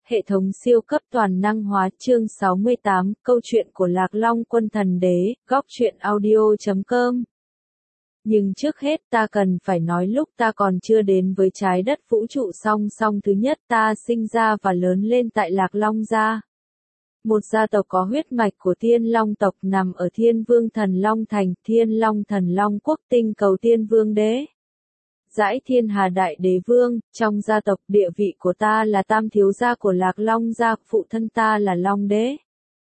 Hệ thống siêu cấp toàn năng hóa chương 68, câu chuyện của Lạc Long Quân Thần Đế, góc truyện audio.com. Nhưng trước hết ta cần phải nói lúc ta còn chưa đến với trái đất vũ trụ song song thứ nhất ta sinh ra và lớn lên tại Lạc Long Gia. Một gia tộc có huyết mạch của Thiên Long tộc nằm ở Thiên Vương Thần Long Thành, Thiên Long Thần Long Quốc tinh cầu Thiên Vương Đế. Dãi Thiên Hà Đại Đế Vương, trong gia tộc địa vị của ta là tam thiếu gia của Lạc Long Gia, phụ thân ta là Long Đế.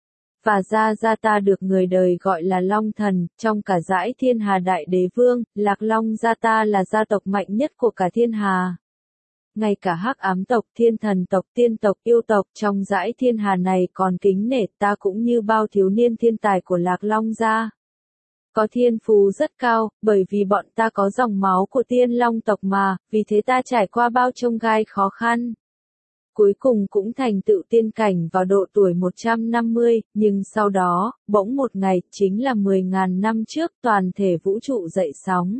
Và gia ta được người đời gọi là Long Thần, trong cả dãi Thiên Hà Đại Đế Vương, Lạc Long Gia ta là gia tộc mạnh nhất của cả thiên hà. Ngay cả hắc ám tộc, thiên thần tộc, tiên tộc, yêu tộc trong dãi thiên hà này còn kính nể ta cũng như bao thiếu niên thiên tài của Lạc Long Gia. Có thiên phú rất cao, bởi vì bọn ta có dòng máu của Thiên Long tộc mà, vì thế ta trải qua bao chông gai khó khăn. Cuối cùng cũng thành tựu tiên cảnh vào độ tuổi 150, nhưng sau đó, bỗng một ngày, chính là 10.000 năm trước toàn thể vũ trụ dậy sóng.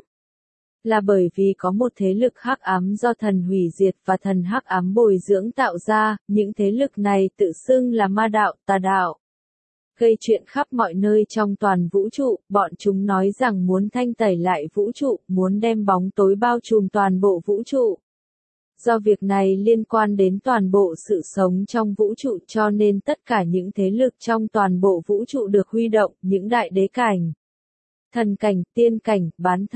Là bởi vì có một thế lực hắc ám do thần hủy diệt và thần hắc ám bồi dưỡng tạo ra, những thế lực này tự xưng là ma đạo, tà đạo. Gây chuyện khắp mọi nơi trong toàn vũ trụ, bọn chúng nói rằng muốn thanh tẩy lại vũ trụ, muốn đem bóng tối bao trùm toàn bộ vũ trụ. Do việc này liên quan đến toàn bộ sự sống trong vũ trụ cho nên tất cả những thế lực trong toàn bộ vũ trụ được huy động, những đại đế cảnh, thần cảnh, tiên cảnh,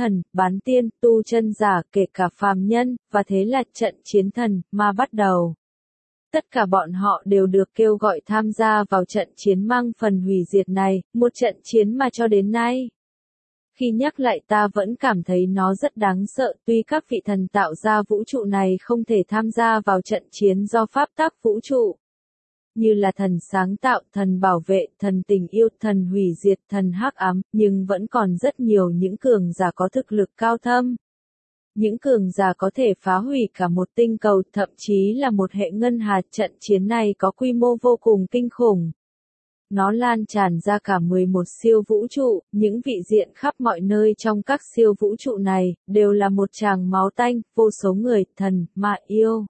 bán tiên, tu chân giả, kể cả phàm nhân, và thế là trận chiến thần, ma bắt đầu. Tất cả bọn họ đều được kêu gọi tham gia vào trận chiến mang phần hủy diệt này, một trận chiến mà cho đến nay. Khi nhắc lại ta vẫn cảm thấy nó rất đáng sợ, tuy các vị thần tạo ra vũ trụ này không thể tham gia vào trận chiến do pháp tắc vũ trụ. Như là thần sáng tạo, thần bảo vệ, thần tình yêu, thần hủy diệt, thần hắc ám, nhưng vẫn còn rất nhiều những cường giả có thực lực cao thâm. Những cường giả có thể phá hủy cả một tinh cầu, thậm chí là một hệ ngân hà. Trận chiến này có quy mô vô cùng kinh khủng. Nó lan tràn ra cả 11 siêu vũ trụ, những vị diện khắp mọi nơi trong các siêu vũ trụ này, đều là một tràng máu tanh, vô số người, thần, ma yêu.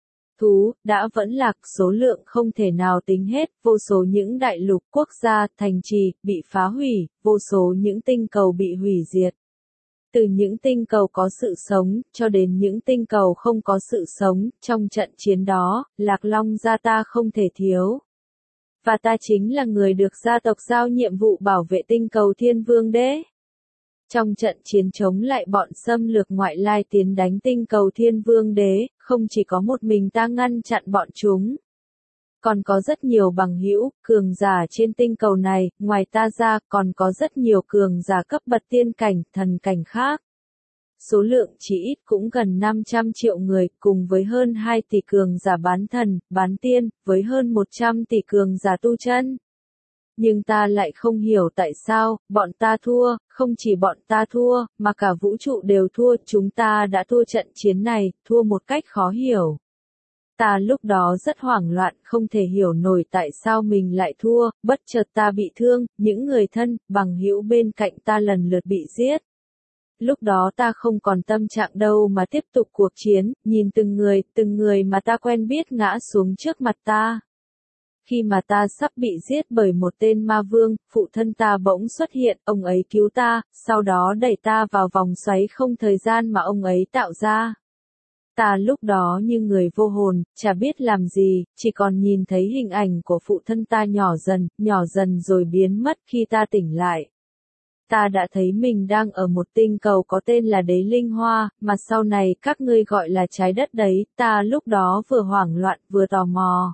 Thú, đã vẫn lạc, số lượng không thể nào tính hết, vô số những đại lục, quốc gia, thành trì, bị phá hủy, vô số những tinh cầu bị hủy diệt. Từ những tinh cầu có sự sống, cho đến những tinh cầu không có sự sống, trong trận chiến đó, Lạc Long Gia ta không thể thiếu. Và ta chính là người được gia tộc giao nhiệm vụ bảo vệ tinh cầu Thiên Vương Đế. Trong trận chiến chống lại bọn xâm lược ngoại lai tiến đánh tinh cầu Thiên Vương Đế, không chỉ có một mình ta ngăn chặn bọn chúng. Còn có rất nhiều bằng hữu, cường giả trên tinh cầu này, ngoài ta ra còn có rất nhiều cường giả cấp bậc tiên cảnh, thần cảnh khác. Số lượng chỉ ít cũng gần 500 triệu người, cùng với hơn 2 tỷ cường giả bán thần, bán tiên, với hơn 100 tỷ cường giả tu chân. Nhưng ta lại không hiểu tại sao, bọn ta thua, không chỉ bọn ta thua, mà cả vũ trụ đều thua, chúng ta đã thua trận chiến này, thua một cách khó hiểu. Ta lúc đó rất hoảng loạn, không thể hiểu nổi tại sao mình lại thua, bất chợt ta bị thương, những người thân, bằng hữu bên cạnh ta lần lượt bị giết. Lúc đó ta không còn tâm trạng đâu mà tiếp tục cuộc chiến, nhìn từng người mà ta quen biết ngã xuống trước mặt ta. Khi mà ta sắp bị giết bởi một tên ma vương, phụ thân ta bỗng xuất hiện, ông ấy cứu ta, sau đó đẩy ta vào vòng xoáy không thời gian mà ông ấy tạo ra. Ta lúc đó như người vô hồn, chả biết làm gì, chỉ còn nhìn thấy hình ảnh của phụ thân ta nhỏ dần rồi biến mất khi ta tỉnh lại. Ta đã thấy mình đang ở một tinh cầu có tên là Đế Linh Hoa, mà sau này các ngươi gọi là trái đất đấy, ta lúc đó vừa hoảng loạn vừa tò mò.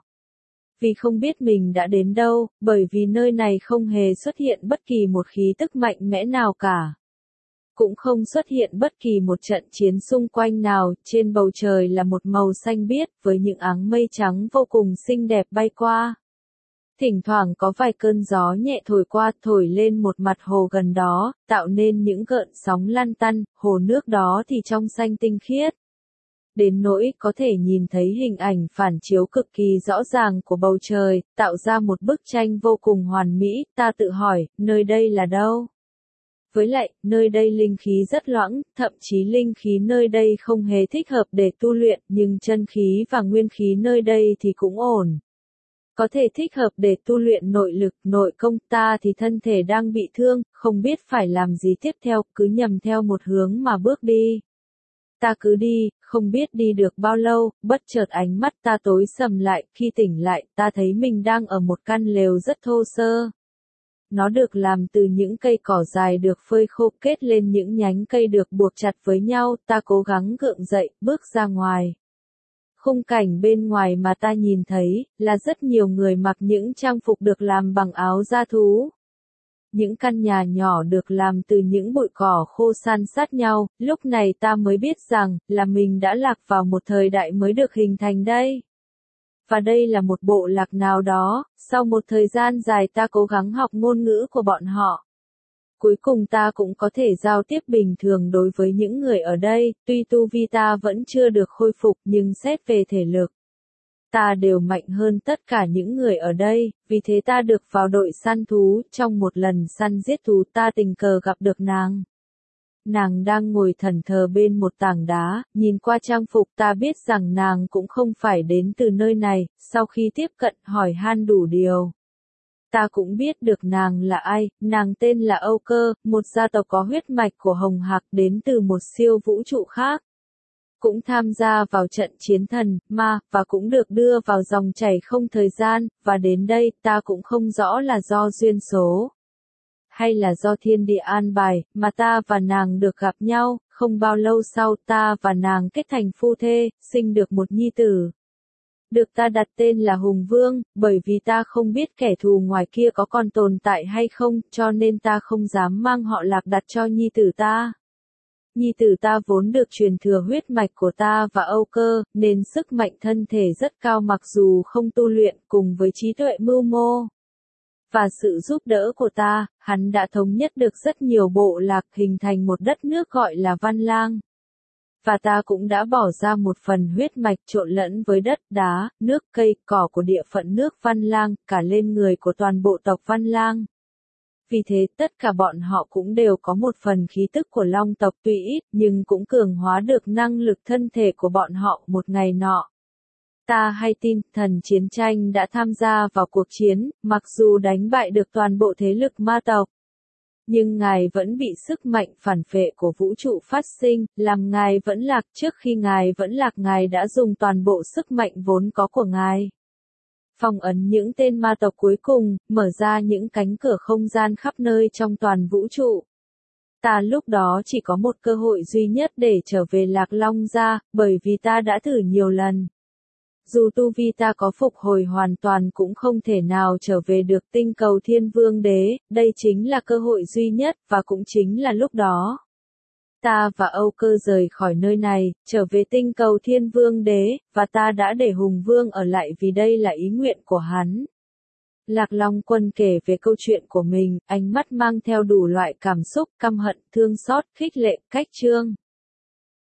Vì không biết mình đã đến đâu, bởi vì nơi này không hề xuất hiện bất kỳ một khí tức mạnh mẽ nào cả. Cũng không xuất hiện bất kỳ một trận chiến xung quanh nào, trên bầu trời là một màu xanh biếc, với những áng mây trắng vô cùng xinh đẹp bay qua. Thỉnh thoảng có vài cơn gió nhẹ thổi qua, thổi lên một mặt hồ gần đó, tạo nên những gợn sóng lăn tăn, hồ nước đó thì trong xanh tinh khiết. Đến nỗi có thể nhìn thấy hình ảnh phản chiếu cực kỳ rõ ràng của bầu trời, tạo ra một bức tranh vô cùng hoàn mỹ, ta tự hỏi, nơi đây là đâu? Với lại, nơi đây linh khí rất loãng, thậm chí linh khí nơi đây không hề thích hợp để tu luyện, nhưng chân khí và nguyên khí nơi đây thì cũng ổn. Có thể thích hợp để tu luyện nội lực, nội công. Ta thì thân thể đang bị thương, không biết phải làm gì tiếp theo, cứ nhầm theo một hướng mà bước đi. Ta cứ đi, không biết đi được bao lâu, bất chợt ánh mắt ta tối sầm lại, khi tỉnh lại, ta thấy mình đang ở một căn lều rất thô sơ. Nó được làm từ những cây cỏ dài được phơi khô kết lên những nhánh cây được buộc chặt với nhau, ta cố gắng gượng dậy, bước ra ngoài. Khung cảnh bên ngoài mà ta nhìn thấy, là rất nhiều người mặc những trang phục được làm bằng áo da thú. Những căn nhà nhỏ được làm từ những bụi cỏ khô san sát nhau, lúc này ta mới biết rằng, là mình đã lạc vào một thời đại mới được hình thành đây. Và đây là một bộ lạc nào đó, sau một thời gian dài ta cố gắng học ngôn ngữ của bọn họ. Cuối cùng ta cũng có thể giao tiếp bình thường đối với những người ở đây, tuy tu vi ta vẫn chưa được khôi phục nhưng xét về thể lực. Ta đều mạnh hơn tất cả những người ở đây, vì thế ta được vào đội săn thú, trong một lần săn giết thú ta tình cờ gặp được nàng. Nàng đang ngồi thẫn thờ bên một tảng đá, nhìn qua trang phục ta biết rằng nàng cũng không phải đến từ nơi này, sau khi tiếp cận hỏi han đủ điều. Ta cũng biết được nàng là ai, nàng tên là Âu Cơ, một gia tộc có huyết mạch của Hồng Hạc đến từ một siêu vũ trụ khác. Cũng tham gia vào trận chiến thần, ma, và cũng được đưa vào dòng chảy không thời gian, và đến đây ta cũng không rõ là do duyên số. Hay là do thiên địa an bài, mà ta và nàng được gặp nhau, không bao lâu sau ta và nàng kết thành phu thê, sinh được một nhi tử. Được ta đặt tên là Hùng Vương, bởi vì ta không biết kẻ thù ngoài kia có còn tồn tại hay không, cho nên ta không dám mang họ Lạc đặt cho nhi tử ta. Nhi tử ta vốn được truyền thừa huyết mạch của ta và Âu Cơ, nên sức mạnh thân thể rất cao mặc dù không tu luyện, cùng với trí tuệ mưu mô. Và sự giúp đỡ của ta, hắn đã thống nhất được rất nhiều bộ lạc hình thành một đất nước gọi là Văn Lang. Và ta cũng đã bỏ ra một phần huyết mạch trộn lẫn với đất, đá, nước, cây, cỏ của địa phận nước Văn Lang, cả lên người của toàn bộ tộc Văn Lang. Vì thế tất cả bọn họ cũng đều có một phần khí tức của Long tộc tuy ít nhưng cũng cường hóa được năng lực thân thể của bọn họ một ngày nọ. Ta hay tin thần chiến tranh đã tham gia vào cuộc chiến, mặc dù đánh bại được toàn bộ thế lực ma tộc. Nhưng ngài vẫn bị sức mạnh phản vệ của vũ trụ phát sinh, làm ngài vẫn lạc trước khi ngài vẫn lạc ngài đã dùng toàn bộ sức mạnh vốn có của ngài. Phong ấn những tên ma tộc cuối cùng, mở ra những cánh cửa không gian khắp nơi trong toàn vũ trụ. Ta lúc đó chỉ có một cơ hội duy nhất để trở về Lạc Long gia, bởi vì ta đã thử nhiều lần. Dù tu vi ta có phục hồi hoàn toàn cũng không thể nào trở về được tinh cầu Thiên Vương Đế, đây chính là cơ hội duy nhất, và cũng chính là lúc đó. Ta và Âu Cơ rời khỏi nơi này, trở về tinh cầu Thiên Vương Đế, và ta đã để Hùng Vương ở lại vì đây là ý nguyện của hắn. Lạc Long Quân kể về câu chuyện của mình, ánh mắt mang theo đủ loại cảm xúc, căm hận, thương xót, khích lệ, cách chương.